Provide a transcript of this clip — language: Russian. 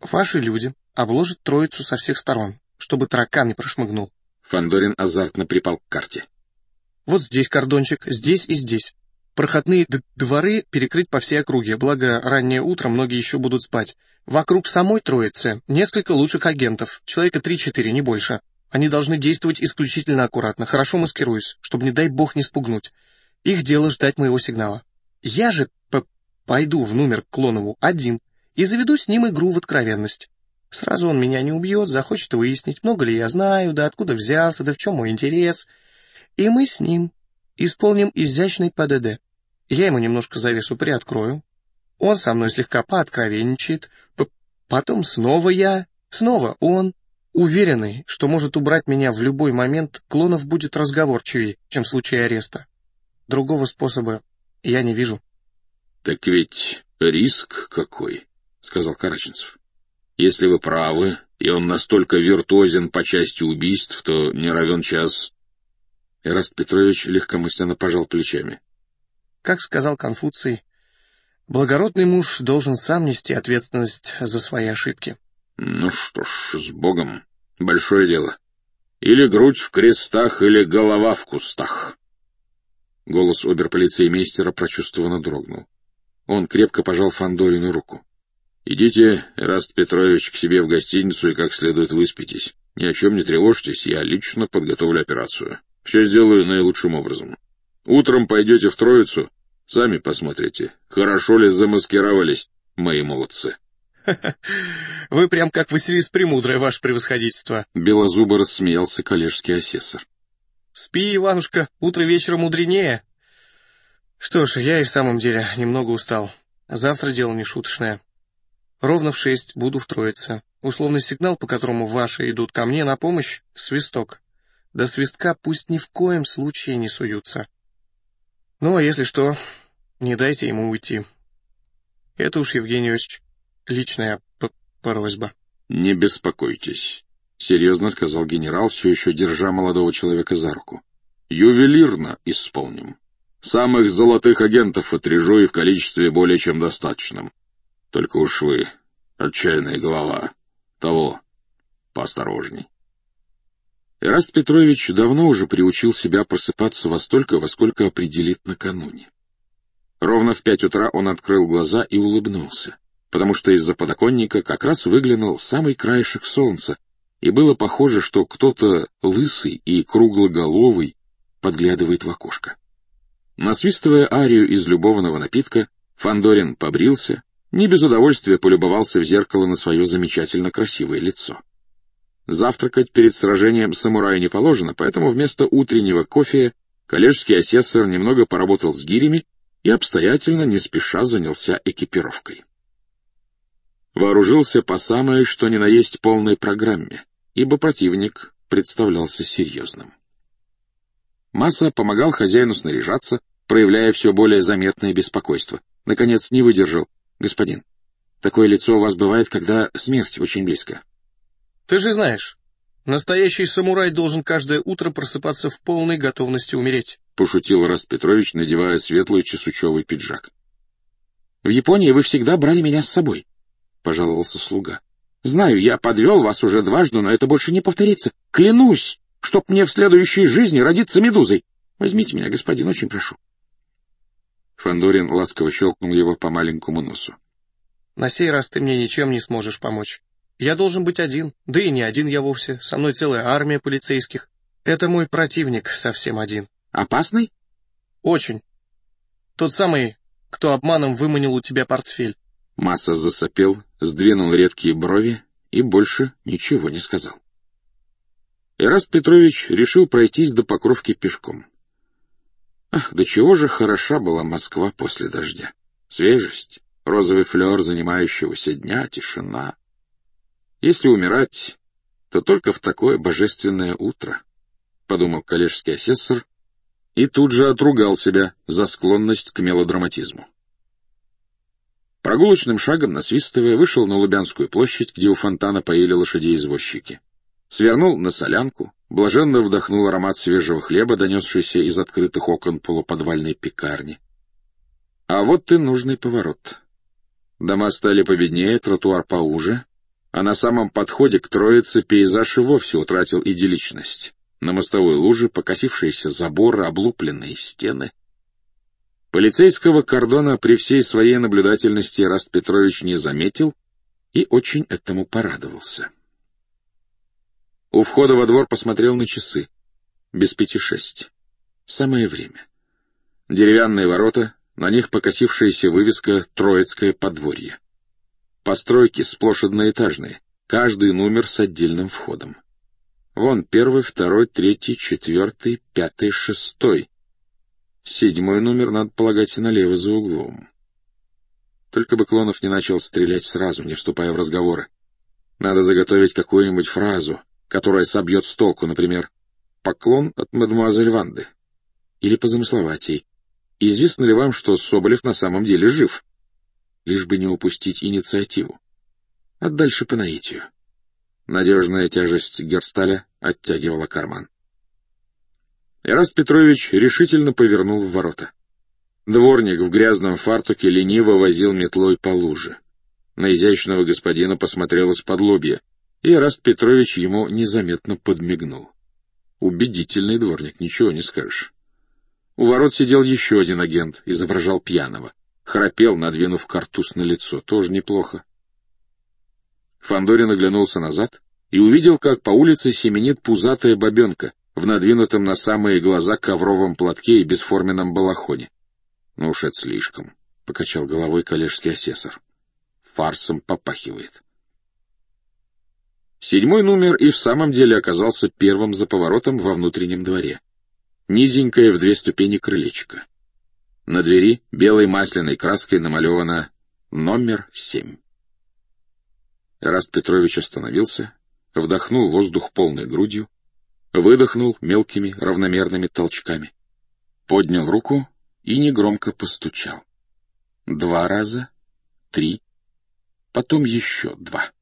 Ваши люди обложат троицу со всех сторон, чтобы таракан не прошмыгнул. Фандорин азартно припал к карте. Вот здесь кордончик, здесь и здесь. Проходные дворы перекрыть по всей округе, благо раннее утро многие еще будут спать. Вокруг самой троицы несколько лучших агентов, человека 3-4, не больше. Они должны действовать исключительно аккуратно, хорошо маскируясь, чтобы, не дай бог, не спугнуть. Их дело ждать моего сигнала. Я же пойду в номер к Клонову один и заведу с ним игру в откровенность. Сразу он меня не убьет, захочет выяснить, много ли я знаю, да откуда взялся, да в чем мой интерес. И мы с ним исполним изящный ПДД. Я ему немножко завесу приоткрою. Он со мной слегка пооткровенничает. Потом снова я, снова он. Уверенный, что может убрать меня в любой момент, Клонов будет разговорчивее, чем в случае ареста. Другого способа я не вижу. — Так ведь риск какой, — сказал Караченцев. — Если вы правы, и он настолько виртуозен по части убийств, то не равен час... Эраст Петрович легкомысленно пожал плечами. Как сказал Конфуций, благородный муж должен сам нести ответственность за свои ошибки. Ну что ж, с Богом. Большое дело. Или грудь в крестах, или голова в кустах. Голос оберполицеймейстера прочувствованно дрогнул. Он крепко пожал Фандорину руку. Идите, Эраст Петрович, к себе в гостиницу и как следует выспитесь. Ни о чем не тревожьтесь, я лично подготовлю операцию. Все сделаю наилучшим образом. Утром пойдете в Троицу, сами посмотрите, хорошо ли замаскировались мои молодцы. — Вы прям как Василис Премудрый, ваше превосходительство. Белозубо рассмеялся коллежский асессор. — Спи, Иванушка, утро вечера мудренее. Что ж, я и в самом деле немного устал. Завтра дело не шуточное. Ровно в 6 буду в Троице. Условный сигнал, по которому ваши идут ко мне на помощь — свисток. До свистка пусть ни в коем случае не суются. Ну, а если что, не дайте ему уйти. Это уж, Евгений Иосифович, личная просьба. — Не беспокойтесь, — серьезно сказал генерал, все еще держа молодого человека за руку. — Ювелирно исполним. Самых золотых агентов отрежу и в количестве более чем достаточном. Только уж вы, отчаянная голова, того поосторожней. Эраст Петрович давно уже приучил себя просыпаться во сколько определит накануне. Ровно в 5 утра он открыл глаза и улыбнулся, потому что из-за подоконника как раз выглянул самый краешек солнца, и было похоже, что кто-то лысый и круглоголовый подглядывает в окошко. Насвистывая арию из любовного напитка, Фандорин побрился, не без удовольствия полюбовался в зеркало на свое замечательно красивое лицо. Завтракать перед сражением самураю не положено, поэтому вместо утреннего кофе коллежский асессор немного поработал с гирями и обстоятельно, не спеша, занялся экипировкой. Вооружился по самой что ни на есть полной программе, ибо противник представлялся серьезным. Масса помогал хозяину снаряжаться, проявляя все более заметное беспокойство. Наконец не выдержал. — Господин, такое лицо у вас бывает, когда смерть очень близко. — Ты же знаешь, настоящий самурай должен каждое утро просыпаться в полной готовности умереть, — пошутил Эраст Петрович, надевая светлый чесучевый пиджак. — В Японии вы всегда брали меня с собой, — пожаловался слуга. — Знаю, я подвел вас уже дважды, но это больше не повторится. Клянусь, чтоб мне в следующей жизни родиться медузой. Возьмите меня, господин, очень прошу. Фандорин ласково щелкнул его по маленькому носу. — На сей раз ты мне ничем не сможешь помочь. Я должен быть один, да и не один я вовсе, со мной целая армия полицейских. Это мой противник совсем один. — Опасный? — Очень. Тот самый, кто обманом выманил у тебя портфель. Масса засопел, сдвинул редкие брови и больше ничего не сказал. Эраст Петрович решил пройтись до Покровки пешком. Ах, до чего же хороша была Москва после дождя. Свежесть, розовый флер занимающегося дня, тишина. Если умирать, то только в такое божественное утро, — подумал коллежский асессор и тут же отругал себя за склонность к мелодраматизму. Прогулочным шагом, насвистывая, вышел на Лубянскую площадь, где у фонтана поили лошадей извозчики. Свернул на Солянку, блаженно вдохнул аромат свежего хлеба, донесшийся из открытых окон полуподвальной пекарни. А вот и нужный поворот. Дома стали победнее, тротуар поуже, а на самом подходе к Троице пейзаж и вовсе утратил идилличность. На мостовой луже покосившиеся заборы, облупленные стены. Полицейского кордона при всей своей наблюдательности Эраст Петрович не заметил и очень этому порадовался. У входа во двор посмотрел на часы. Без 5:06. Самое время. Деревянные ворота, на них покосившаяся вывеска «Троицкое подворье». Постройки сплошь одноэтажные, каждый номер с отдельным входом. Вон 1, 2, 3, 4, 5, 6. 7 номер, надо полагать, налево за углом. Только бы Клонов не начал стрелять сразу, не вступая в разговоры. Надо заготовить какую-нибудь фразу, которая собьет с толку, например, «Поклон от мадемуазель Ванды». Или позамысловатей. «Известно ли вам, что Соболев на самом деле жив?» Лишь бы не упустить инициативу. А дальше по наитию. Надежная тяжесть Герсталя оттягивала карман. Эраст Петрович решительно повернул в ворота. Дворник в грязном фартуке лениво возил метлой по луже. На изящного господина посмотрел исподлобья, и Эраст Петрович ему незаметно подмигнул. Убедительный дворник, ничего не скажешь. У ворот сидел еще один агент, изображал пьяного. Храпел, надвинув картуз на лицо, тоже неплохо. Фандорин оглянулся назад и увидел, как по улице семенит пузатая бабенка в надвинутом на самые глаза ковровом платке и бесформенном балахоне. — Ну уж это слишком, — покачал головой коллежский асессор. — Фарсом попахивает. 7 номер и в самом деле оказался первым за поворотом во внутреннем дворе. Низенькое в 2 ступени крылечко. На двери белой масляной краской намалевано номер 7. Эраст Петрович остановился, вдохнул воздух полной грудью, выдохнул мелкими равномерными толчками, поднял руку и негромко постучал. 2 раза, 3, потом еще 2.